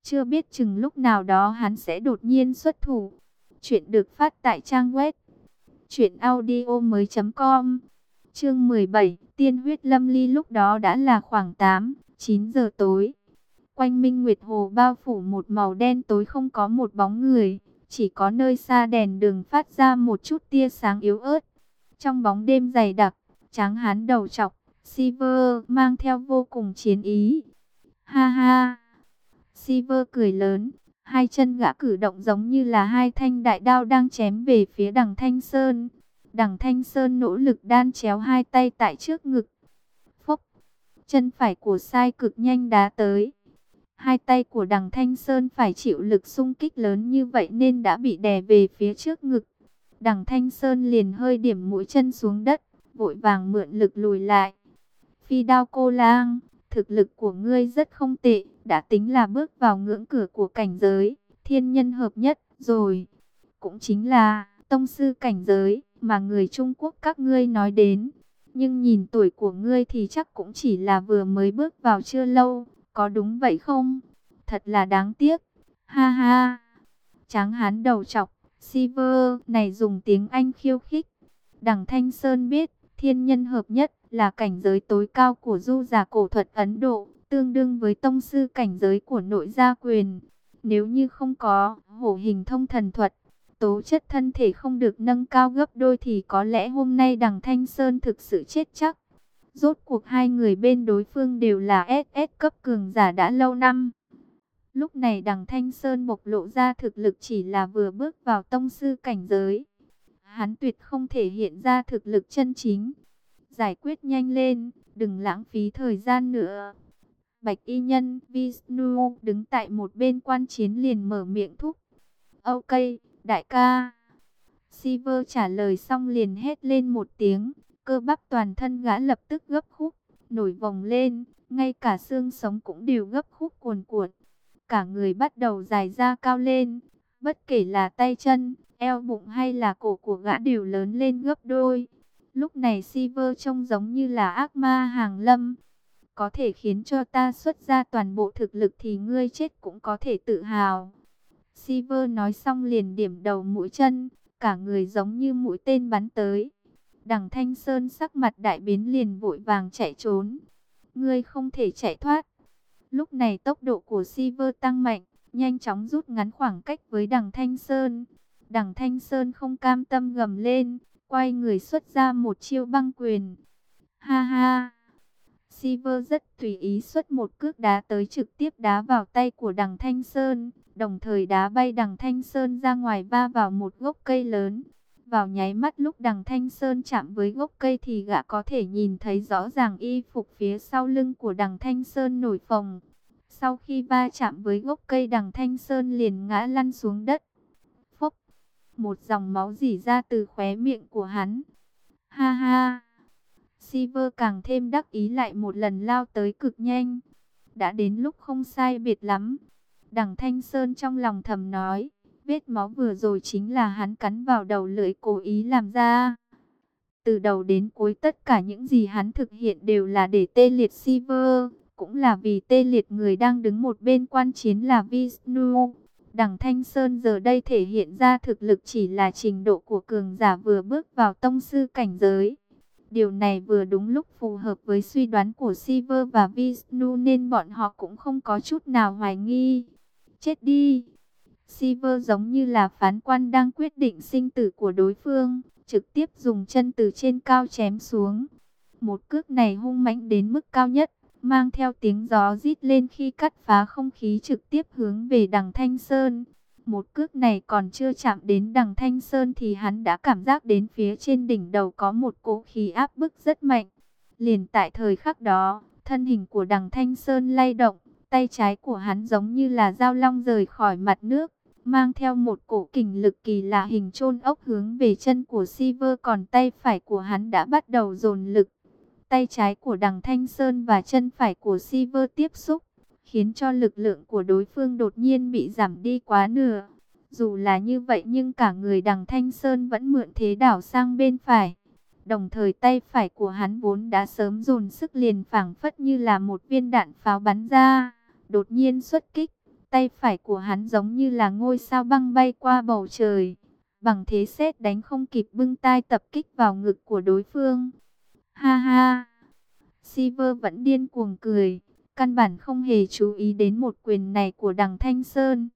Chưa biết chừng lúc nào đó hắn sẽ đột nhiên xuất thủ. Chuyện được phát tại trang web truyệnaudiomoi.com. Chương 17, Tiên huyết lâm ly. Lúc đó đã là khoảng 8-9 giờ tối. Quanh Minh Nguyệt Hồ bao phủ một màu đen tối, không có một bóng người, chỉ có nơi xa đèn đường phát ra một chút tia sáng yếu ớt. Trong bóng đêm dày đặc, tráng hán đầu trọc, Silver mang theo vô cùng chiến ý. Ha ha! Silver cười lớn, hai chân gã cử động giống như là hai thanh đại đao đang chém về phía Đằng Thanh Sơn. Đằng Thanh Sơn nỗ lực đan chéo hai tay tại trước ngực. Phốc! Chân phải của Sai Cực nhanh đá tới. Hai tay của Đằng Thanh Sơn phải chịu lực xung kích lớn như vậy nên đã bị đè về phía trước ngực. Đằng Thanh Sơn liền hơi điểm mũi chân xuống đất, vội vàng mượn lực lùi lại. Phi đao cô lang, thực lực của ngươi rất không tệ, đã tính là bước vào ngưỡng cửa của cảnh giới thiên nhân hợp nhất rồi. Cũng chính là tông sư cảnh giới mà người Trung Quốc các ngươi nói đến. Nhưng nhìn tuổi của ngươi thì chắc cũng chỉ là vừa mới bước vào chưa lâu, có đúng vậy không? Thật là đáng tiếc. Ha ha. Tráng hán đầu trọc, Silver này dùng tiếng Anh khiêu khích. Đằng Thanh Sơn biết, thiên nhân hợp nhất là cảnh giới tối cao của du giả cổ thuật Ấn Độ, tương đương với tông sư cảnh giới của nội gia quyền. Nếu như không có hổ hình thông thần thuật, tố chất thân thể không được nâng cao gấp đôi thì có lẽ hôm nay Đằng Thanh Sơn thực sự chết chắc. Rốt cuộc hai người bên đối phương đều là SS cấp cường giả đã lâu năm. Lúc này Đằng Thanh Sơn bộc lộ ra thực lực chỉ là vừa bước vào tông sư cảnh giới. Hắn tuyệt không thể hiện ra thực lực chân chính. Giải quyết nhanh lên, đừng lãng phí thời gian nữa. Bạch y nhân Vishnu đứng tại một bên quan chiến liền mở miệng thúc. Ok, đại ca. Silver trả lời xong liền hét lên một tiếng. Cơ bắp toàn thân gã lập tức gấp khúc, nổi vòng lên. Ngay cả xương sống cũng đều gấp khúc cuồn cuộn. Cả người bắt đầu dài ra cao lên. Bất kể là tay chân, eo bụng hay là cổ của gã đều lớn lên gấp đôi. Lúc này Silver trông giống như là ác ma hàng lâm. Có thể khiến cho ta xuất ra toàn bộ thực lực thì ngươi chết cũng có thể tự hào. Silver nói xong liền điểm đầu mũi chân, cả người giống như mũi tên bắn tới. Đằng Thanh Sơn sắc mặt đại biến liền vội vàng chạy trốn. Ngươi không thể chạy thoát. Lúc này tốc độ của Silver tăng mạnh, nhanh chóng rút ngắn khoảng cách với Đằng Thanh Sơn. Đằng Thanh Sơn không cam tâm gầm lên, quay người xuất ra một chiêu băng quyền. Ha ha! Silver rất tùy ý xuất một cước đá tới, trực tiếp đá vào tay của Đằng Thanh Sơn, đồng thời đá bay Đằng Thanh Sơn ra ngoài va vào một gốc cây lớn. Vào nháy mắt lúc Đằng Thanh Sơn chạm với gốc cây thì gã có thể nhìn thấy rõ ràng y phục phía sau lưng của Đằng Thanh Sơn nổi phồng. Sau khi va chạm với gốc cây, Đằng Thanh Sơn liền ngã lăn xuống đất. Phốc! Một dòng máu rỉ ra từ khóe miệng của hắn. Ha ha! Silver càng thêm đắc ý lại một lần lao tới cực nhanh. Đã đến lúc không sai biệt lắm. Đằng Thanh Sơn trong lòng thầm nói, vết máu vừa rồi chính là hắn cắn vào đầu lưỡi cố ý làm ra. Từ đầu đến cuối tất cả những gì hắn thực hiện đều là để tê liệt Silver, cũng là vì tê liệt người đang đứng một bên quan chiến là Vishnu. Đằng Thanh Sơn giờ đây thể hiện ra thực lực chỉ là trình độ của cường giả vừa bước vào tông sư cảnh giới. Điều này vừa đúng lúc phù hợp với suy đoán của Silver và Vishnu nên bọn họ cũng không có chút nào hoài nghi. Chết đi! Silver giống như là phán quan đang quyết định sinh tử của đối phương, trực tiếp dùng chân từ trên cao chém xuống. Một cước này hung mãnh đến mức cao nhất, mang theo tiếng gió rít lên khi cắt phá không khí, trực tiếp hướng về Đằng Thanh Sơn. Một cước này còn chưa chạm đến Đằng Thanh Sơn thì hắn đã cảm giác đến phía trên đỉnh đầu có một cỗ khí áp bức rất mạnh. Liền tại thời khắc đó, thân hình của Đằng Thanh Sơn lay động, tay trái của hắn giống như là dao long rời khỏi mặt nước, mang theo một cổ kình lực kỳ lạ hình chôn ốc hướng về chân của Silver, còn tay phải của hắn đã bắt đầu dồn lực. Tay trái của Đằng Thanh Sơn và chân phải của Silver tiếp xúc, khiến cho lực lượng của đối phương đột nhiên bị giảm đi quá nửa. Dù là như vậy nhưng cả người Đằng Thanh Sơn vẫn mượn thế đảo sang bên phải. Đồng thời tay phải của hắn vốn đã sớm dồn sức liền phảng phất như là một viên đạn pháo bắn ra, đột nhiên xuất kích, Tay phải của hắn giống như là ngôi sao băng bay qua bầu trời. Bằng thế sét đánh không kịp bưng tai tập kích vào ngực của đối phương. Ha ha! Silver vẫn điên cuồng cười. Căn bản không hề chú ý đến một quyền này của Đằng Thanh Sơn.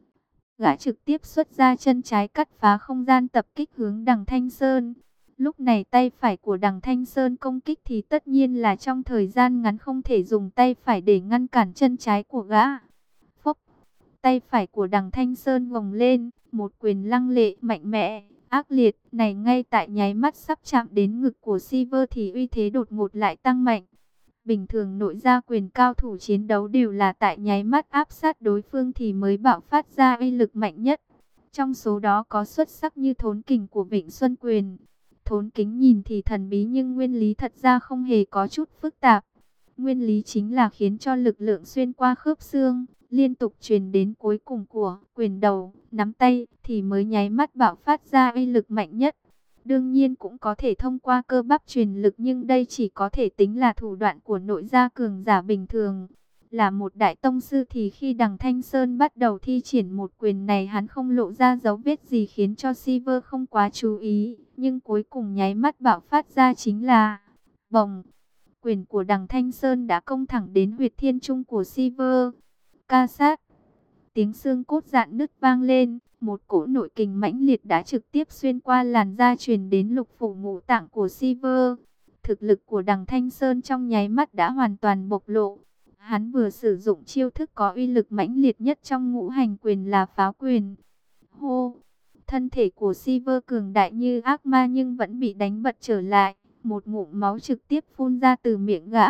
Gã trực tiếp xuất ra chân trái cắt phá không gian tập kích hướng Đằng Thanh Sơn. Lúc này tay phải của Đằng Thanh Sơn công kích thì tất nhiên là trong thời gian ngắn không thể dùng tay phải để ngăn cản chân trái của gã. Phốc, tay phải của Đằng Thanh Sơn gồng lên, một quyền lăng lệ mạnh mẽ, ác liệt này ngay tại nháy mắt sắp chạm đến ngực của Silver thì uy thế đột ngột lại tăng mạnh. Bình thường nội gia quyền cao thủ chiến đấu đều là tại nháy mắt áp sát đối phương thì mới bạo phát ra uy lực mạnh nhất. Trong số đó có xuất sắc như Thốn Kình của Vịnh Xuân Quyền. Thốn Kính nhìn thì thần bí nhưng nguyên lý thật ra không hề có chút phức tạp. Nguyên lý chính là khiến cho lực lượng xuyên qua khớp xương, liên tục truyền đến cuối cùng của quyền đầu, nắm tay thì mới nháy mắt bạo phát ra uy lực mạnh nhất. Đương nhiên cũng có thể thông qua cơ bắp truyền lực nhưng đây chỉ có thể tính là thủ đoạn của nội gia cường giả bình thường. Là một đại tông sư thì khi Đằng Thanh Sơn bắt đầu thi triển một quyền này hắn không lộ ra dấu vết gì khiến cho Silver không quá chú ý. Nhưng cuối cùng nháy mắt bạo phát ra chính là bồng. Quyền của Đằng Thanh Sơn đã công thẳng đến huyệt thiên trung của Silver. Ca sát. Tiếng xương cốt rạn nứt vang lên, một cỗ nội kình mãnh liệt đã trực tiếp xuyên qua làn da truyền đến lục phủ ngũ tạng của Silver. Thực lực của Đằng Thanh Sơn trong nháy mắt đã hoàn toàn bộc lộ. Hắn vừa sử dụng chiêu thức có uy lực mãnh liệt nhất trong ngũ hành quyền là pháo quyền. Hô! Thân thể của Silver cường đại như ác ma nhưng vẫn bị đánh bật trở lại. Một ngụm máu trực tiếp phun ra từ miệng gã.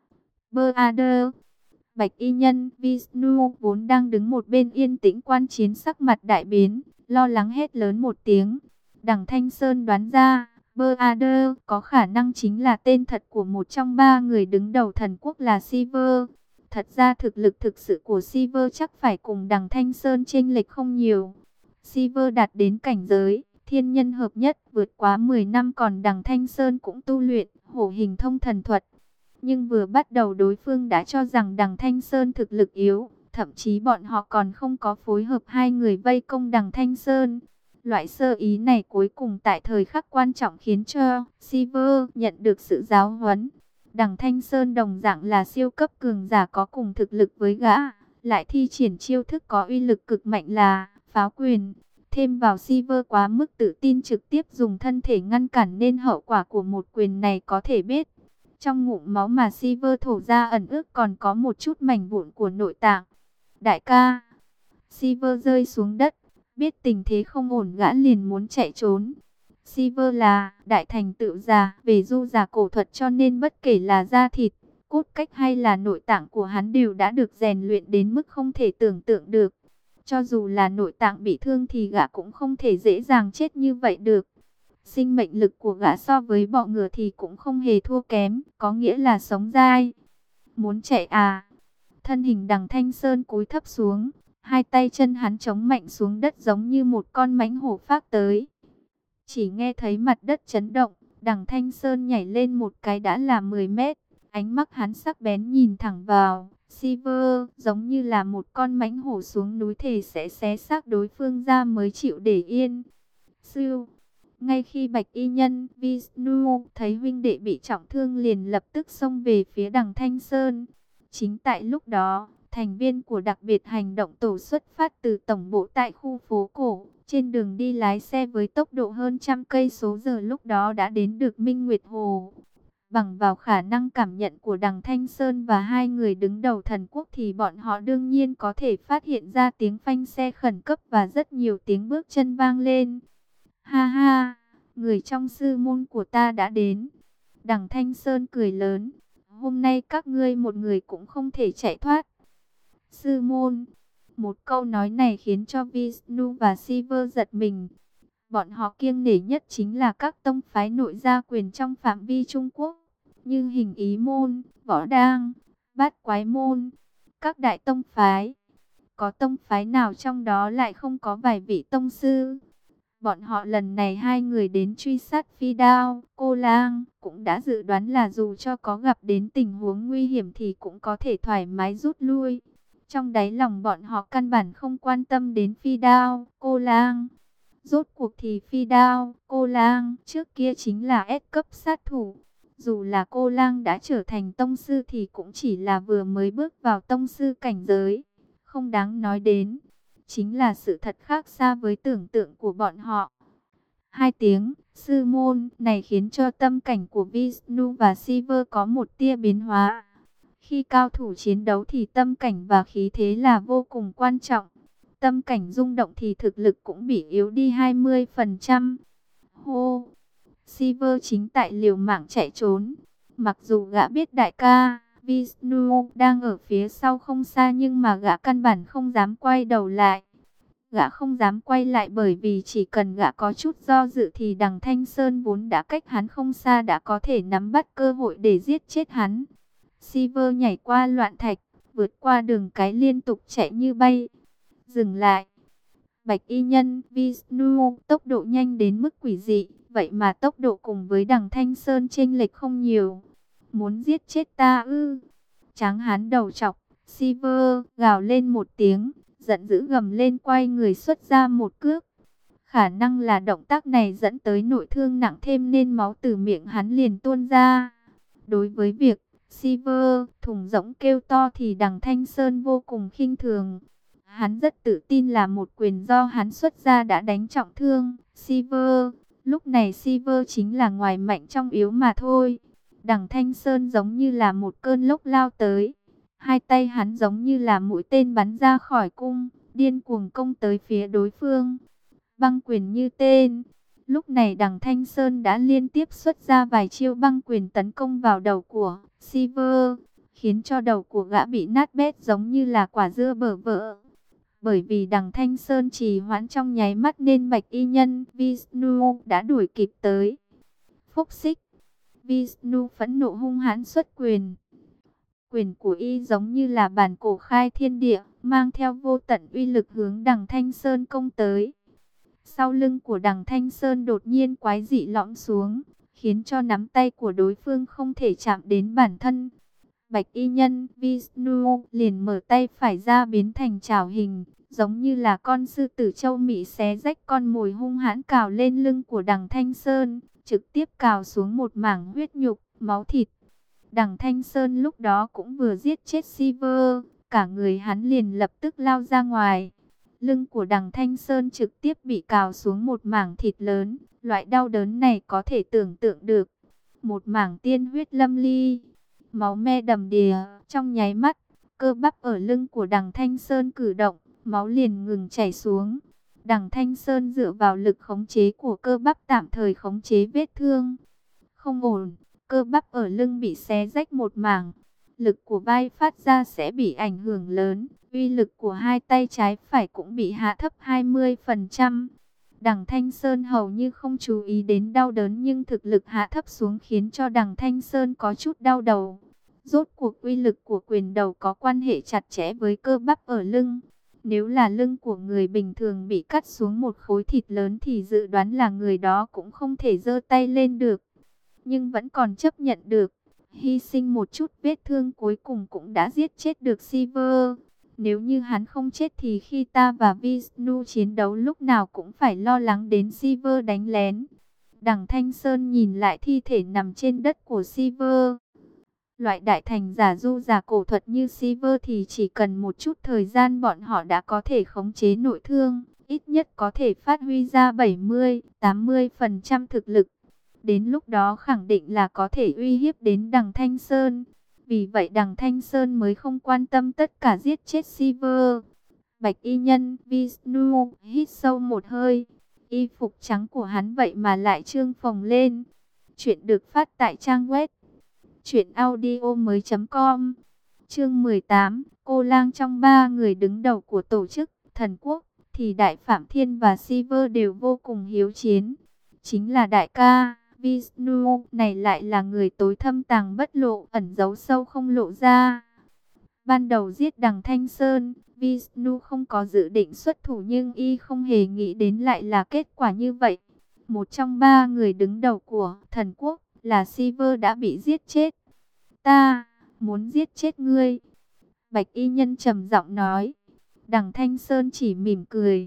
Brother! Bạch y nhân Vishnu vốn đang đứng một bên yên tĩnh quan chiến sắc mặt đại biến, lo lắng hét lớn một tiếng. Đằng Thanh Sơn đoán ra, Brother có khả năng chính là tên thật của một trong ba người đứng đầu thần quốc là Silver. Thật ra thực lực thực sự của Silver chắc phải cùng Đằng Thanh Sơn chênh lệch không nhiều. Silver đạt đến cảnh giới thiên nhân hợp nhất vượt quá 10 năm, còn Đằng Thanh Sơn cũng tu luyện hổ hình thông thần thuật. Nhưng vừa bắt đầu đối phương đã cho rằng Đằng Thanh Sơn thực lực yếu, thậm chí bọn họ còn không có phối hợp hai người vây công Đằng Thanh Sơn. Loại sơ ý này cuối cùng tại thời khắc quan trọng khiến cho Silver nhận được sự giáo huấn. Đằng Thanh Sơn đồng dạng là siêu cấp cường giả có cùng thực lực với gã, lại thi triển chiêu thức có uy lực cực mạnh là pháo quyền. Thêm vào Silver quá mức tự tin trực tiếp dùng thân thể ngăn cản nên hậu quả của một quyền này có thể biết. Trong ngụm máu mà Silver thổ ra ẩn ước còn có một chút mảnh vụn của nội tạng. Đại ca! Silver rơi xuống đất, biết tình thế không ổn gã liền muốn chạy trốn. Silver là đại thành tựu giả về du giả cổ thuật cho nên bất kể là da thịt, cốt cách hay là nội tạng của hắn đều đã được rèn luyện đến mức không thể tưởng tượng được. Cho dù là nội tạng bị thương thì gã cũng không thể dễ dàng chết như vậy được. Sinh mệnh lực của gã so với bọ ngựa thì cũng không hề thua kém, có nghĩa là sống dai. Muốn chạy à? Thân hình Đằng Thanh Sơn cúi thấp xuống, hai tay chân hắn chống mạnh xuống đất giống như một con mãnh hổ phác tới. Chỉ nghe thấy mặt đất chấn động, Đằng Thanh Sơn nhảy lên một cái đã là 10 mét. Ánh mắt hắn sắc bén nhìn thẳng vào Silver, giống như là một con mãnh hổ xuống núi thề sẽ xé xác đối phương ra mới chịu để yên. Siêu! Ngay khi Bạch y nhân Vishnu thấy huynh đệ bị trọng thương liền lập tức xông về phía Đằng Thanh Sơn. Chính tại lúc đó, thành viên của đặc biệt hành động tổ xuất phát từ tổng bộ tại khu phố cổ, trên đường đi lái xe với tốc độ hơn 100 cây số giờ lúc đó đã đến được Minh Nguyệt Hồ. Bằng vào khả năng cảm nhận của Đằng Thanh Sơn và hai người đứng đầu thần quốc thì bọn họ đương nhiên có thể phát hiện ra tiếng phanh xe khẩn cấp và rất nhiều tiếng bước chân vang lên. Ha ha, người trong sư môn của ta đã đến. Đằng Thanh Sơn cười lớn. Hôm nay các ngươi một người cũng không thể chạy thoát. Sư môn. Một câu nói này khiến cho Vishnu và Silver giật mình. Bọn họ kiêng nể nhất chính là các tông phái nội gia quyền trong phạm vi Trung Quốc. Như Hình Ý Môn, Võ Đang, Bát Quái Môn, các đại tông phái. Có tông phái nào trong đó lại không có vài vị tông sư? Bọn họ lần này hai người đến truy sát Phi Đao, Cô Lang, cũng đã dự đoán là dù cho có gặp đến tình huống nguy hiểm thì cũng có thể thoải mái rút lui. Trong đáy lòng bọn họ căn bản không quan tâm đến Phi Đao, Cô Lang. Rốt cuộc thì Phi Đao, Cô Lang trước kia chính là S cấp sát thủ. Dù là Cô Lang đã trở thành tông sư thì cũng chỉ là vừa mới bước vào tông sư cảnh giới. Không đáng nói đến. Chính là sự thật khác xa với tưởng tượng của bọn họ. Hai tiếng sư môn này khiến cho tâm cảnh của Vishnu và Shiva có một tia biến hóa. Khi cao thủ chiến đấu thì tâm cảnh và khí thế là vô cùng quan trọng. Tâm cảnh rung động thì thực lực cũng bị yếu đi 20%. Hô! Shiva chính tại liều mạng chạy trốn. Mặc dù gã biết đại ca Vishnu đang ở phía sau không xa, nhưng mà gã căn bản không dám quay đầu lại. Gã không dám quay lại bởi vì chỉ cần gã có chút do dự thì đằng Thanh Sơn vốn đã cách hắn không xa đã có thể nắm bắt cơ hội để giết chết hắn. Shiva nhảy qua loạn thạch, vượt qua đường cái liên tục chạy như bay. Dừng lại. Bạch y nhân Vishnu tốc độ nhanh đến mức quỷ dị, vậy mà tốc độ cùng với đằng Thanh Sơn chênh lệch không nhiều. Muốn giết chết ta ư? Tráng hán đầu trọc, Shiva gào lên một tiếng, giận dữ gầm lên quay người xuất ra một cước. Khả năng là động tác này dẫn tới nội thương nặng thêm nên máu từ miệng hắn liền tuôn ra. Đối với việc Shiva thùng rỗng kêu to thì đằng Thanh Sơn vô cùng khinh thường. Hắn rất tự tin là một quyền do hắn xuất ra đã đánh trọng thương Shiva. Lúc này Shiva chính là ngoài mạnh trong yếu mà thôi. Đằng Thanh Sơn giống như là một cơn lốc lao tới. Hai tay hắn giống như là mũi tên bắn ra khỏi cung, điên cuồng công tới phía đối phương. Băng quyền như tên. Lúc này đằng Thanh Sơn đã liên tiếp xuất ra vài chiêu băng quyền tấn công vào đầu của Shiva, khiến cho đầu của gã bị nát bét giống như là quả dưa bở vỡ. Bởi vì đằng Thanh Sơn trì hoãn trong nháy mắt nên bạch y nhân Vishnu đã đuổi kịp tới. Phúc xích. Vishnu phẫn nộ hung hãn xuất quyền. Quyền của y giống như là bản cổ khai thiên địa, mang theo vô tận uy lực hướng đằng Thanh Sơn công tới. Sau lưng của đằng Thanh Sơn đột nhiên quái dị lõm xuống, khiến cho nắm tay của đối phương không thể chạm đến bản thân. Bạch y nhân Vishnu liền mở tay phải ra biến thành chảo hình, giống như là con sư tử châu Mỹ xé rách con mồi hung hãn cào lên lưng của đằng Thanh Sơn, trực tiếp cào xuống một mảng huyết nhục, máu thịt. Đằng Thanh Sơn lúc đó cũng vừa giết chết Shiva, cả người hắn liền lập tức lao ra ngoài. Lưng của đằng Thanh Sơn trực tiếp bị cào xuống một mảng thịt lớn, loại đau đớn này có thể tưởng tượng được. Một mảng tiên huyết lâm ly, máu me đầm đìa, trong nháy mắt, cơ bắp ở lưng của đằng Thanh Sơn cử động, máu liền ngừng chảy xuống. Đằng Thanh Sơn dựa vào lực khống chế của cơ bắp tạm thời khống chế vết thương. Không ổn, cơ bắp ở lưng bị xé rách một mảng. Lực của vai phát ra sẽ bị ảnh hưởng lớn. Uy lực của hai tay trái phải cũng bị hạ thấp 20%. Đằng Thanh Sơn hầu như không chú ý đến đau đớn nhưng thực lực hạ thấp xuống khiến cho đằng Thanh Sơn có chút đau đầu. Rốt cuộc uy lực của quyền đầu có quan hệ chặt chẽ với cơ bắp ở lưng. Nếu là lưng của người bình thường bị cắt xuống một khối thịt lớn thì dự đoán là người đó cũng không thể giơ tay lên được. Nhưng vẫn còn chấp nhận được. Hy sinh một chút vết thương cuối cùng cũng đã giết chết được Shiva. Nếu như hắn không chết thì khi ta và Vishnu chiến đấu lúc nào cũng phải lo lắng đến Shiva đánh lén. Đằng Thanh Sơn nhìn lại thi thể nằm trên đất của Shiva. Loại đại thành giả du giả cổ thuật như Shiva thì chỉ cần một chút thời gian bọn họ đã có thể khống chế nội thương. Ít nhất có thể phát huy ra 70-80% thực lực. Đến lúc đó khẳng định là có thể uy hiếp đến đằng Thanh Sơn. Vì vậy đằng Thanh Sơn mới không quan tâm tất cả giết chết Shiva. Bạch y nhân Vishnu hít sâu một hơi. Y phục trắng của hắn vậy mà lại trương phồng lên. Chuyện được phát tại trang web truyệnaudiomoi.com. Chương 18, Cô Lang trong ba người đứng đầu của tổ chức Thần Quốc thì Đại Phạm Thiên và Shiva đều vô cùng hiếu chiến. Chính là đại ca Vishnu này lại là người tối thâm tàng bất lộ, ẩn giấu sâu không lộ ra. Ban đầu giết đằng Thanh Sơn, Vishnu không có dự định xuất thủ nhưng y không hề nghĩ đến lại là kết quả như vậy. Một trong ba người đứng đầu của Thần Quốc là Shiva đã bị giết chết. Ta muốn giết chết ngươi. Bạch y nhân trầm giọng nói. Đằng Thanh Sơn chỉ mỉm cười.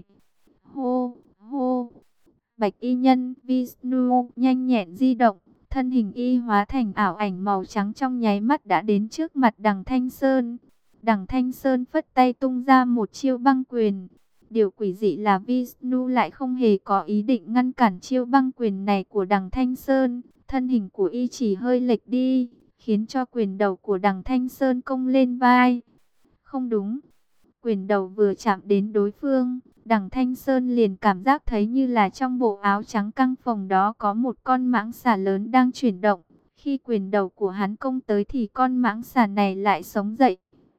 Hô, hô. Bạch y nhân, Vishnu, nhanh nhẹn di động. Thân hình y hóa thành ảo ảnh màu trắng trong nháy mắt đã đến trước mặt đằng Thanh Sơn. Đằng Thanh Sơn phất tay tung ra một chiêu băng quyền. Điều quỷ dị là Vishnu lại không hề có ý định ngăn cản chiêu băng quyền này của đằng Thanh Sơn. Thân hình của y chỉ hơi lệch đi, khiến cho quyền đầu của đằng Thanh Sơn cong lên vai. Không đúng, quyền đầu vừa chạm đến đối phương, đằng Thanh Sơn liền cảm giác thấy như là trong bộ áo trắng căng phồng đó có một con mãng xà lớn đang chuyển động. Khi quyền đầu của hắn công tới thì con mãng xà này lại sống dậy.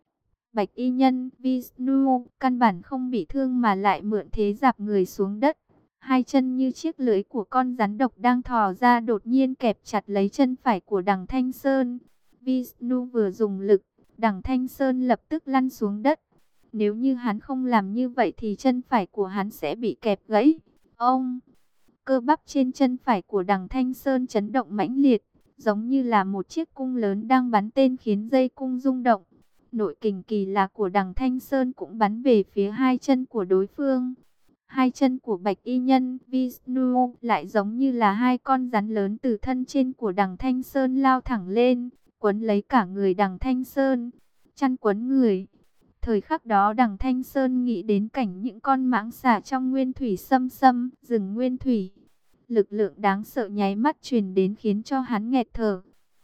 Bạch y nhân, Vishnu, căn bản không bị thương mà lại mượn thế giạp người xuống đất. Hai chân như chiếc lưỡi của con rắn độc đang thò ra đột nhiên kẹp chặt lấy chân phải của đằng Thanh Sơn. Vishnu vừa dùng lực, đằng Thanh Sơn lập tức lăn xuống đất. Nếu như hắn không làm như vậy thì chân phải của hắn sẽ bị kẹp gãy. Ông, cơ bắp trên chân phải của đằng Thanh Sơn chấn động mãnh liệt, giống như là một chiếc cung lớn đang bắn tên khiến dây cung rung động. Nội kình kỳ lạ của đằng Thanh Sơn cũng bắn về phía hai chân của đối phương. Hai chân của Bạch y nhân, Vishnu, lại giống như là hai con rắn lớn từ thân trên của đằng Thanh Sơn lao thẳng lên, quấn lấy cả người đằng Thanh Sơn. Chăn quấn người. Thời khắc đó đằng Thanh Sơn nghĩ đến cảnh những con mãng xà trong nguyên thủy xâm xâm, rừng nguyên thủy. Lực lượng đáng sợ nháy mắt truyền đến khiến cho hắn nghẹt thở.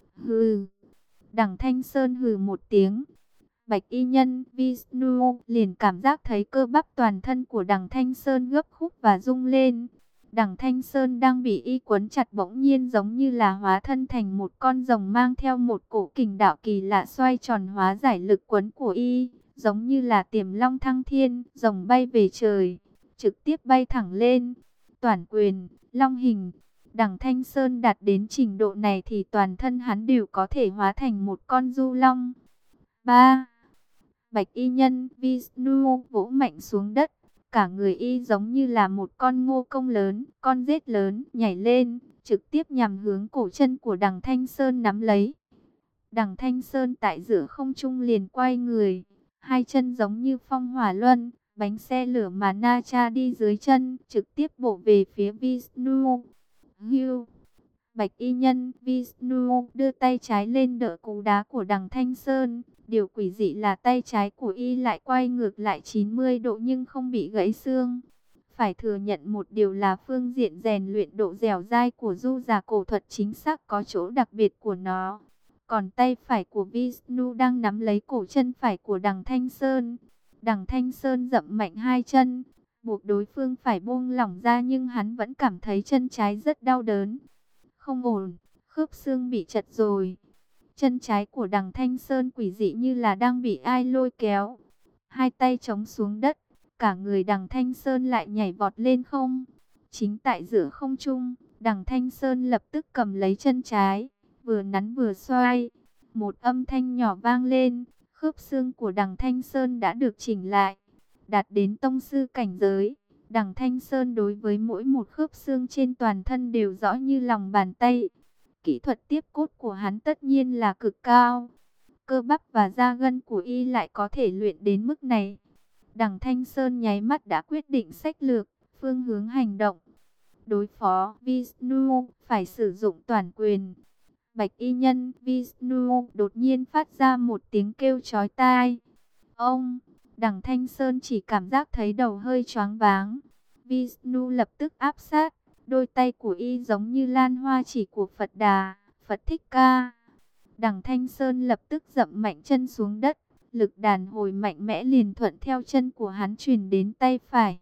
Hừ. Đằng Thanh Sơn hừ một tiếng. Bạch y nhân, Vishnu, liền cảm giác thấy cơ bắp toàn thân của đằng Thanh Sơn gấp khúc và rung lên. Đằng Thanh Sơn đang bị y quấn chặt bỗng nhiên giống như là hóa thân thành một con rồng mang theo một cổ kình đạo kỳ lạ xoay tròn hóa giải lực quấn của y. Giống như là tiềm long thăng thiên, rồng bay về trời, trực tiếp bay thẳng lên. Toản quyền, long hình. Đằng Thanh Sơn đạt đến trình độ này thì toàn thân hắn đều có thể hóa thành một con du long. 3. Bạch y nhân, Vishnu vỗ mạnh xuống đất. Cả người y giống như là một con ngô công lớn, con rết lớn, nhảy lên, trực tiếp nhằm hướng cổ chân của đằng Thanh Sơn nắm lấy. Đằng Thanh Sơn tại giữa không trung liền quay người. Hai chân giống như phong hỏa luân, bánh xe lửa mà Na Cha đi dưới chân, trực tiếp bổ về phía Vishnu. Hưu. Bạch y nhân, Vishnu đưa tay trái lên đỡ cú đá của đằng Thanh Sơn. Điều quỷ dị là tay trái của y lại quay ngược lại 90 độ nhưng không bị gãy xương. Phải thừa nhận một điều là phương diện rèn luyện độ dẻo dai của du giả cổ thuật chính xác có chỗ đặc biệt của nó. Còn tay phải của Vishnu đang nắm lấy cổ chân phải của đằng Thanh Sơn. Đằng Thanh Sơn dậm mạnh hai chân, buộc đối phương phải buông lỏng ra nhưng hắn vẫn cảm thấy chân trái rất đau đớn. Không ổn, khớp xương bị chật rồi. Chân trái của đằng Thanh Sơn quỷ dị như là đang bị ai lôi kéo. Hai tay chống xuống đất, cả người đằng Thanh Sơn lại nhảy vọt lên không. Chính tại giữa không trung, đằng Thanh Sơn lập tức cầm lấy chân trái, vừa nắn vừa xoay. Một âm thanh nhỏ vang lên, khớp xương của đằng Thanh Sơn đã được chỉnh lại, đạt đến tông sư cảnh giới. Đằng Thanh Sơn đối với mỗi một khớp xương trên toàn thân đều rõ như lòng bàn tay. Kỹ thuật tiếp cốt của hắn tất nhiên là cực cao. Cơ bắp và da gân của y lại có thể luyện đến mức này. Đằng Thanh Sơn nháy mắt đã quyết định sách lược, phương hướng hành động. Đối phó Vishnu, phải sử dụng toàn quyền. Bạch y nhân, Vishnu đột nhiên phát ra một tiếng kêu chói tai. Ông, đằng Thanh Sơn chỉ cảm giác thấy đầu hơi choáng váng. Vishnu lập tức áp sát. Đôi tay của y giống như lan hoa chỉ của Phật Đà, Phật Thích Ca. Đằng Thanh Sơn lập tức dậm mạnh chân xuống đất. Lực đàn hồi mạnh mẽ liền thuận theo chân của hắn truyền đến tay phải.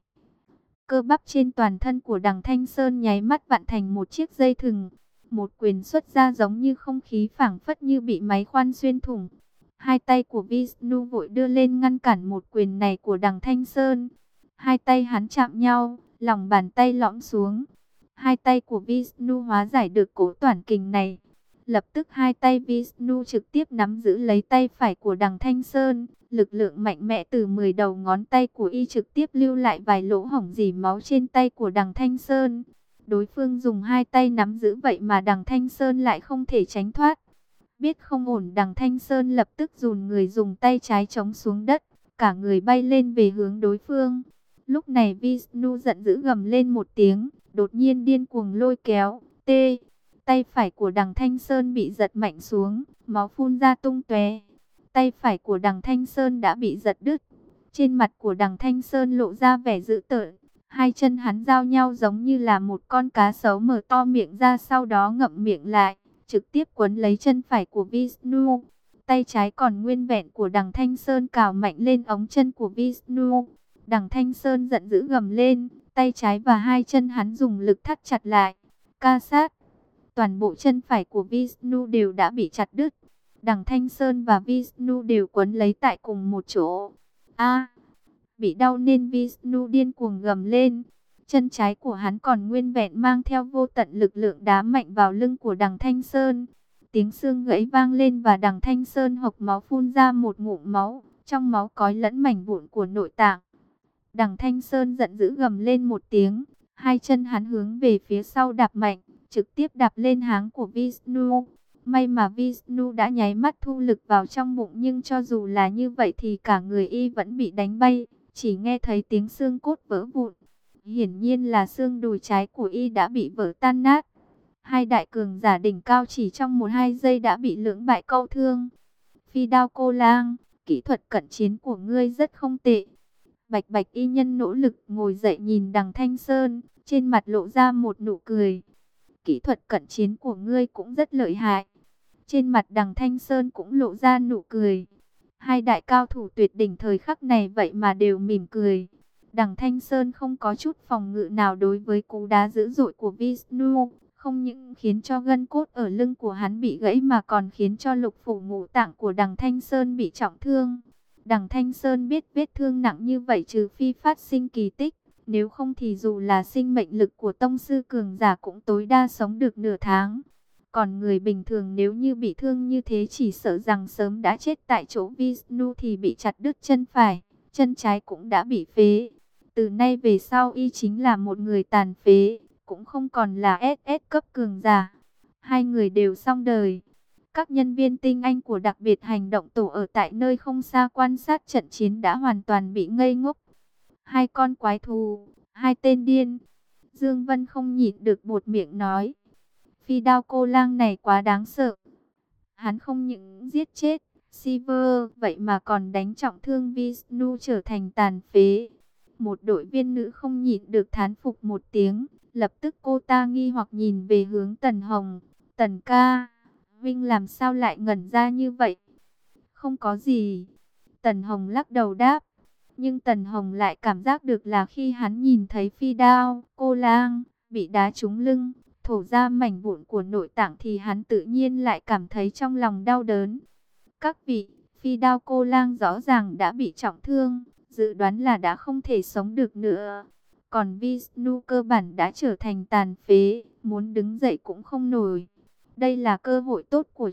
Cơ bắp trên toàn thân của đằng Thanh Sơn nháy mắt vặn thành một chiếc dây thừng. Một quyền xuất ra giống như không khí phảng phất như bị máy khoan xuyên thủng. Hai tay của Vishnu vội đưa lên ngăn cản một quyền này của đằng Thanh Sơn. Hai tay hắn chạm nhau, lòng bàn tay lõm xuống. Hai tay của Vishnu hóa giải được cỗ toản kình này. Lập tức hai tay Vishnu trực tiếp nắm giữ lấy tay phải của đằng Thanh Sơn. Lực lượng mạnh mẽ từ 10 đầu ngón tay của y trực tiếp lưu lại vài lỗ hổng rỉ máu trên tay của đằng Thanh Sơn. Đối phương dùng hai tay nắm giữ vậy mà đằng Thanh Sơn lại không thể tránh thoát. Biết không ổn, Đằng Thanh Sơn lập tức dùn người dùng tay trái chống xuống đất, cả người bay lên về hướng đối phương. Lúc này Vishnu giận dữ gầm lên một tiếng, đột nhiên điên cuồng lôi kéo, tay phải của Đằng Thanh Sơn bị giật mạnh xuống, máu phun ra tung tóe. Tay phải của Đằng Thanh Sơn đã bị giật đứt. Trên mặt của Đằng Thanh Sơn lộ ra vẻ dữ tợn, hai chân hắn giao nhau giống như là một con cá sấu mở to miệng ra, sau đó ngậm miệng lại, trực tiếp quấn lấy chân phải của Vishnu. Tay trái còn nguyên vẹn của Đằng Thanh Sơn cào mạnh lên ống chân của Vishnu. Đằng Thanh Sơn giận dữ gầm lên, tay trái và hai chân hắn dùng lực thắt chặt lại. Ca sát, toàn bộ chân phải của Vishnu đều đã bị chặt đứt. Đằng Thanh Sơn và Vishnu đều quấn lấy tại cùng một chỗ. Bị đau nên Vishnu điên cuồng gầm lên. Chân trái của hắn còn nguyên vẹn mang theo vô tận lực lượng đá mạnh vào lưng của Đằng Thanh Sơn. Tiếng xương gãy vang lên và Đằng Thanh Sơn hộc máu phun ra một ngụm máu. Trong máu cói lẫn mảnh vụn của nội tạng. Đằng Thanh Sơn giận dữ gầm lên một tiếng. Hai chân hắn hướng về phía sau đạp mạnh, trực tiếp đạp lên háng của Vishnu. May mà Vishnu đã nháy mắt thu lực vào trong bụng, nhưng cho dù là như vậy thì cả người y vẫn bị đánh bay. Chỉ nghe thấy tiếng xương cốt vỡ vụn. Hiển nhiên là xương đùi trái của y đã bị vỡ tan nát. Hai đại cường giả đỉnh cao chỉ trong 1-2 giây đã bị lưỡng bại câu thương. Phi đao cô lang, kỹ thuật cận chiến của ngươi rất không tệ. Bạch Bạch y nhân nỗ lực ngồi dậy nhìn Đằng Thanh Sơn, trên mặt lộ ra một nụ cười. Kỹ thuật cận chiến của ngươi cũng rất lợi hại. Trên mặt Đằng Thanh Sơn cũng lộ ra nụ cười. Hai đại cao thủ tuyệt đỉnh thời khắc này vậy mà đều mỉm cười. Đằng Thanh Sơn không có chút phòng ngự nào đối với cú đá dữ dội của Vishnu. Không những khiến cho gân cốt ở lưng của hắn bị gãy mà còn khiến cho lục phủ ngũ tạng của Đằng Thanh Sơn bị trọng thương. Đằng Thanh Sơn biết vết thương nặng như vậy trừ phi phát sinh kỳ tích. Nếu không thì dù là sinh mệnh lực của tông sư cường giả cũng tối đa sống được nửa tháng. Còn người bình thường nếu như bị thương như thế chỉ sợ rằng sớm đã chết tại chỗ. Vishnu thì bị chặt đứt chân phải, chân trái cũng đã bị phế. Từ nay về sau y chính là một người tàn phế, cũng không còn là SS cấp cường giả. Hai người đều xong đời. Các nhân viên tinh anh của đặc biệt hành động tổ ở tại nơi không xa quan sát trận chiến đã hoàn toàn bị ngây ngốc. Hai con quái thú, hai tên điên. Dương Vân không nhịn được buột miệng nói. Phi đao cô lang này quá đáng sợ. Hắn không những giết chết Silver, vậy mà còn đánh trọng thương Vishnu trở thành tàn phế. Một đội viên nữ không nhịn được thán phục một tiếng. Lập tức cô ta nghi hoặc nhìn về hướng Tần Hồng. Tần ca, Vinh làm sao lại ngẩn ra như vậy? Không có gì. Tần Hồng lắc đầu đáp. Nhưng Tần Hồng lại cảm giác được là khi hắn nhìn thấy phi đao, cô lang, bị đá trúng lưng, thổ ra mảnh vụn của nội tạng thì hắn tự nhiên lại cảm thấy trong lòng đau đớn. Các vị, phi đao cô lang rõ ràng đã bị trọng thương, dự đoán là đã không thể sống được nữa. Còn Vishnu cơ bản đã trở thành tàn phế, muốn đứng dậy cũng không nổi. Đây là cơ hội tốt của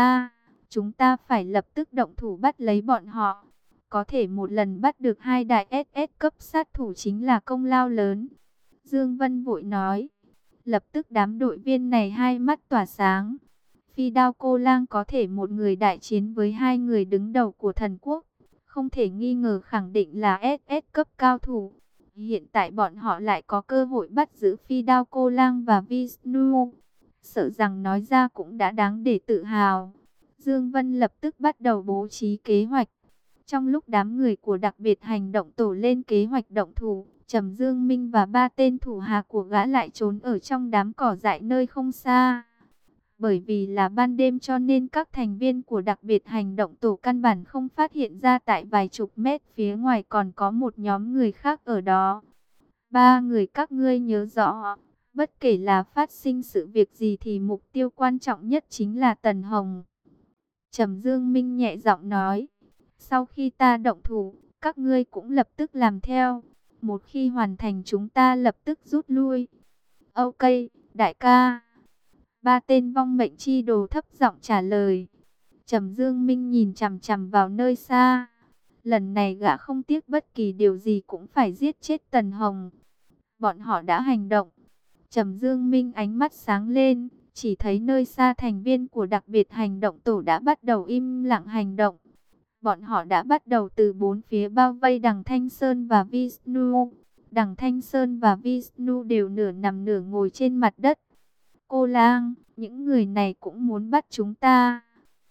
chúng ta phải lập tức động thủ bắt lấy bọn họ. Có thể một lần bắt được hai đại SS cấp sát thủ chính là công lao lớn. Dương Vân vội nói. Lập tức đám đội viên này hai mắt tỏa sáng. Phi đao cô lang có thể một người đại chiến với hai người đứng đầu của thần quốc. Không thể nghi ngờ khẳng định là SS cấp cao thủ. Hiện tại bọn họ lại có cơ hội bắt giữ phi đao cô lang và Vishnu. Sợ rằng nói ra cũng đã đáng để tự hào. Dương Vân lập tức bắt đầu bố trí kế hoạch. Trong lúc đám người của đặc biệt hành động tổ lên kế hoạch động thủ, Trầm Dương Minh và ba tên thủ hạ của gã lại trốn ở trong đám cỏ dại nơi không xa. Bởi vì là ban đêm cho nên các thành viên của đặc biệt hành động tổ căn bản không phát hiện ra tại vài chục mét phía ngoài còn có một nhóm người khác ở đó. Ba người các ngươi nhớ rõ, bất kể là phát sinh sự việc gì thì mục tiêu quan trọng nhất chính là Tần Hồng. Trầm Dương Minh nhẹ giọng nói. Sau khi ta động thủ, các ngươi cũng lập tức làm theo. Một khi hoàn thành chúng ta lập tức rút lui. Ok, đại ca. Ba tên vong mệnh chi đồ thấp giọng trả lời. Trầm Dương Minh nhìn chằm chằm vào nơi xa. Lần này gã không tiếc bất kỳ điều gì cũng phải giết chết Tần Hồng. Bọn họ đã hành động. Trầm Dương Minh ánh mắt sáng lên, Chỉ thấy nơi xa thành viên của đặc biệt hành động tổ đã bắt đầu im lặng hành động. Bọn họ đã bắt đầu từ bốn phía bao vây Đằng Thanh Sơn và Vishnu. Đằng Thanh Sơn và Vishnu đều nửa nằm nửa ngồi trên mặt đất. Cô Lang, những người này cũng muốn bắt chúng ta.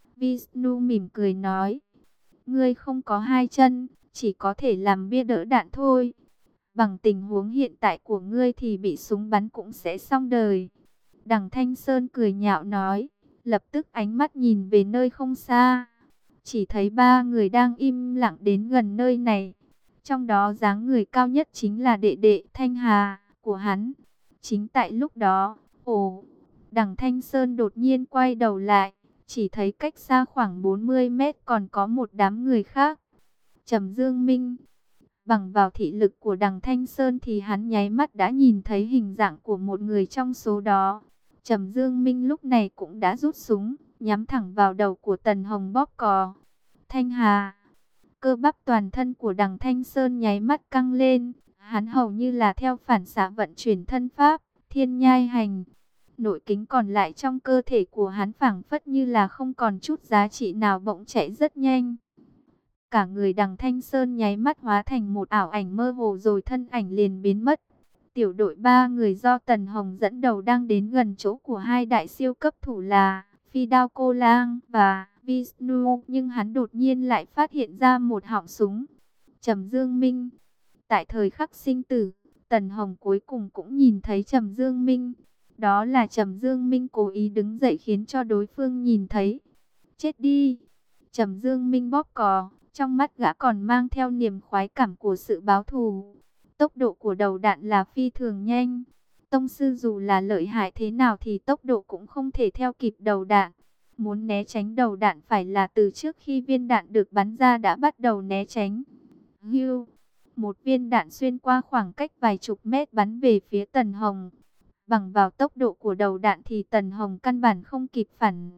Vishnu mỉm cười nói. Ngươi không có hai chân, chỉ có thể làm bia đỡ đạn thôi. Bằng tình huống hiện tại của ngươi thì bị súng bắn cũng sẽ xong đời. Đằng Thanh Sơn cười nhạo nói, lập tức ánh mắt nhìn về nơi không xa. Chỉ thấy ba người đang im lặng đến gần nơi này. Trong đó dáng người cao nhất chính là đệ đệ Thanh Hà của hắn. Chính tại lúc đó, Đằng Thanh Sơn đột nhiên quay đầu lại. Chỉ thấy cách xa khoảng 40 mét còn có một đám người khác. Trầm Dương Minh. Bằng vào thị lực của Đằng Thanh Sơn thì hắn nháy mắt đã nhìn thấy hình dạng của một người trong số đó. Trầm Dương Minh lúc này cũng đã rút súng, nhắm thẳng vào đầu của Tần Hồng bóp cò. Thanh Hà. Cơ bắp toàn thân của Đằng Thanh Sơn nháy mắt căng lên. Hắn hầu như là theo phản xạ vận chuyển thân pháp, thiên nhai hành. Nội kính còn lại trong cơ thể của hắn phảng phất như là không còn chút giá trị nào, bỗng chạy rất nhanh. Cả người Đằng Thanh Sơn nháy mắt hóa thành một ảo ảnh mơ hồ rồi thân ảnh liền biến mất. Tiểu đội 3 người do Tần Hồng dẫn đầu đang đến gần chỗ của hai đại siêu cấp thủ là Phi Đao Cô Lang và Vishnu, nhưng hắn đột nhiên lại phát hiện ra một họng súng. Trầm Dương Minh. Tại thời khắc sinh tử, Tần Hồng cuối cùng cũng nhìn thấy Trầm Dương Minh. Đó là Trầm Dương Minh cố ý đứng dậy khiến cho đối phương nhìn thấy. Chết đi! Trầm Dương Minh bóp cò, trong mắt gã còn mang theo niềm khoái cảm của sự báo thù. Tốc độ của đầu đạn là phi thường nhanh. Tông sư dù là lợi hại thế nào thì tốc độ cũng không thể theo kịp đầu đạn. Muốn né tránh đầu đạn phải là từ trước khi viên đạn được bắn ra đã bắt đầu né tránh. Hưu! Một viên đạn xuyên qua khoảng cách vài chục mét bắn về phía Tần Hồng. Bằng vào tốc độ của đầu đạn thì Tần Hồng căn bản không kịp phản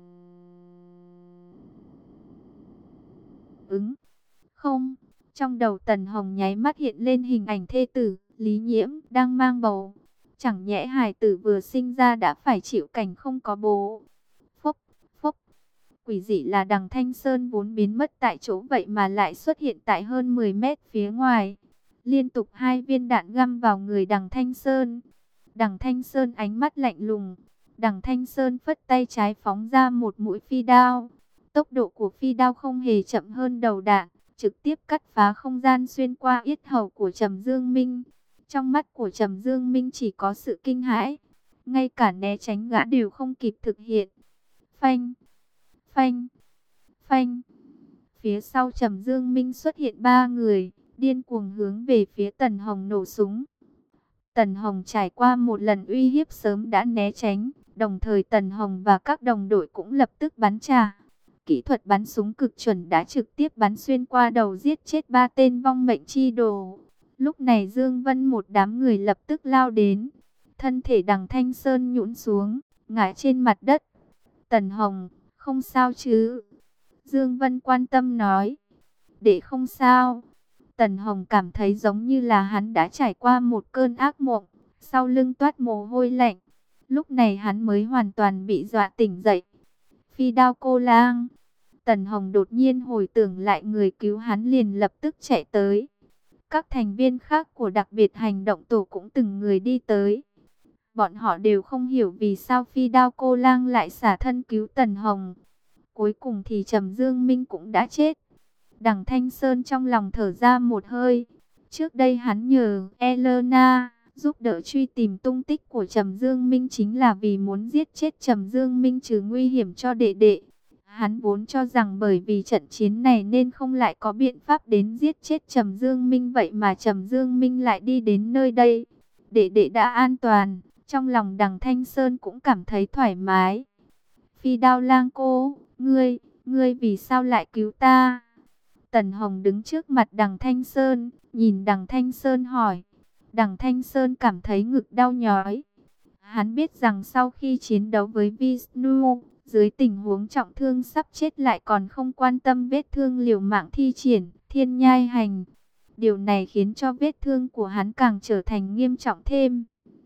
ứng. Không, trong đầu Tần Hồng nháy mắt hiện lên hình ảnh thê tử, Lý Nhiễm, đang mang bầu. Chẳng nhẽ hài tử vừa sinh ra đã phải chịu cảnh không có bố. Phốc, phốc. Quỷ dị là Đằng Thanh Sơn vốn biến mất tại chỗ vậy mà lại xuất hiện tại hơn 10 mét phía ngoài. Liên tục hai viên đạn găm vào người Đằng Thanh Sơn. Đằng Thanh Sơn ánh mắt lạnh lùng. Đằng Thanh Sơn phất tay trái phóng ra một mũi phi đao. Tốc độ của phi đao không hề chậm hơn đầu đạn, trực tiếp cắt phá không gian xuyên qua yết hầu của Trầm Dương Minh. Trong mắt của Trầm Dương Minh chỉ có sự kinh hãi. Ngay cả né tránh gã đều không kịp thực hiện. Phanh, phanh, phanh. Phía sau Trầm Dương Minh xuất hiện ba người, điên cuồng hướng về phía Tần Hồng nổ súng. Tần Hồng trải qua một lần uy hiếp sớm đã né tránh, đồng thời Tần Hồng và các đồng đội cũng lập tức bắn trả. Kỹ thuật bắn súng cực chuẩn đã trực tiếp bắn xuyên qua đầu giết chết 3 tên vong mệnh chi đồ. Lúc này Dương Vân một đám người lập tức lao đến. Thân thể Đằng Thanh Sơn nhũn xuống, ngã trên mặt đất. Tần Hồng, không sao chứ? Dương Vân quan tâm nói. Để không sao. Tần Hồng cảm thấy giống như là hắn đã trải qua một cơn ác mộng, sau lưng toát mồ hôi lạnh. Lúc này hắn mới hoàn toàn bị dọa tỉnh dậy. Phi Đao Cô Lang. Tần Hồng đột nhiên hồi tưởng lại người cứu hắn liền lập tức chạy tới. Các thành viên khác của đặc biệt hành động tổ cũng từng người đi tới. Bọn họ đều không hiểu vì sao Phi Đao Cô Lang lại xả thân cứu Tần Hồng. Cuối cùng thì Trầm Dương Minh cũng đã chết. Đằng Thanh Sơn trong lòng thở ra một hơi. Trước đây hắn nhờ Elena giúp đỡ truy tìm tung tích của Trầm Dương Minh chính là vì muốn giết chết Trầm Dương Minh trừ nguy hiểm cho đệ đệ. Hắn vốn cho rằng bởi vì trận chiến này nên không lại có biện pháp đến giết chết Trầm Dương Minh, vậy mà Trầm Dương Minh lại đi đến nơi đây. Đệ đệ đã an toàn, trong lòng Đằng Thanh Sơn cũng cảm thấy thoải mái. Phi Đao Lang cô, ngươi vì sao lại cứu ta? Tần Hồng đứng trước mặt Đằng Thanh Sơn, nhìn Đằng Thanh Sơn hỏi. Đằng Thanh Sơn cảm thấy ngực đau nhói. Hắn biết rằng sau khi chiến đấu với Vishnu, dưới tình huống trọng thương sắp chết lại còn không quan tâm vết thương liều mạng thi triển thiên nhai hành. Điều này khiến cho vết thương của hắn càng trở thành nghiêm trọng thêm.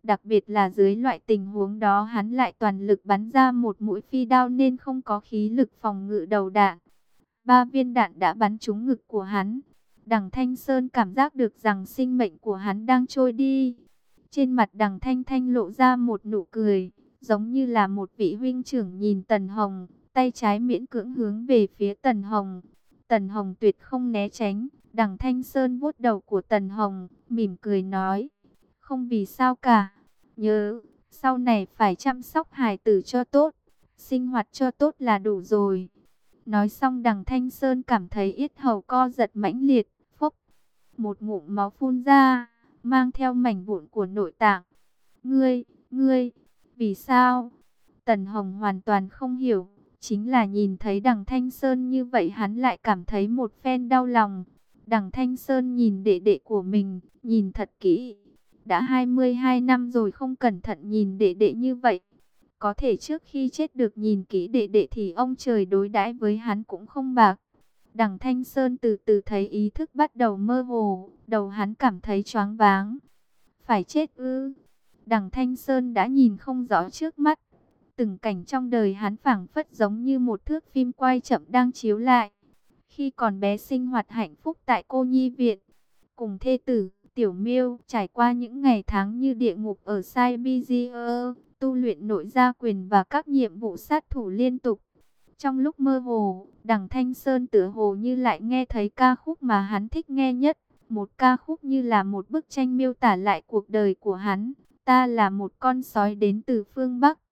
Đặc biệt là dưới loại tình huống đó hắn lại toàn lực bắn ra một mũi phi đao nên không có khí lực phòng ngự đầu đạn. 3 viên đạn đã bắn trúng ngực của hắn. Đằng Thanh Sơn cảm giác được rằng sinh mệnh của hắn đang trôi đi. Trên mặt Đằng Thanh Thanh lộ ra một nụ cười, giống như là một vị huynh trưởng nhìn Tần Hồng, tay trái miễn cưỡng hướng về phía Tần Hồng. Tần Hồng tuyệt không né tránh. Đằng Thanh Sơn vuốt đầu của Tần Hồng, mỉm cười nói, không vì sao cả. Nhớ, sau này phải chăm sóc hài tử cho tốt, sinh hoạt cho tốt là đủ rồi. Nói xong Đằng Thanh Sơn cảm thấy yết hầu co giật mãnh liệt, phốc, một ngụm máu phun ra, mang theo mảnh vụn của nội tạng. Ngươi, vì sao? Tần Hồng hoàn toàn không hiểu, chính là nhìn thấy Đằng Thanh Sơn như vậy hắn lại cảm thấy một phen đau lòng. Đằng Thanh Sơn nhìn đệ đệ của mình, nhìn thật kỹ. Đã 22 năm rồi không cẩn thận nhìn đệ đệ như vậy. Có thể trước khi chết được nhìn kỹ đệ đệ thì ông trời đối đãi với hắn cũng không bạc. Đằng Thanh Sơn từ từ thấy ý thức bắt đầu mơ hồ, đầu hắn cảm thấy choáng váng. Phải chết ư? Đằng Thanh Sơn đã nhìn không rõ trước mắt. Từng cảnh trong đời hắn phảng phất giống như một thước phim quay chậm đang chiếu lại. Khi còn bé sinh hoạt hạnh phúc tại cô nhi viện, cùng thê tử, Tiểu Miêu, trải qua những ngày tháng như địa ngục ở Siberia, tu luyện nội gia quyền và các nhiệm vụ sát thủ liên tục. Trong lúc mơ hồ, Đằng Thanh Sơn tựa hồ như lại nghe thấy ca khúc mà hắn thích nghe nhất. Một ca khúc như là một bức tranh miêu tả lại cuộc đời của hắn. Ta là một con sói đến từ phương Bắc,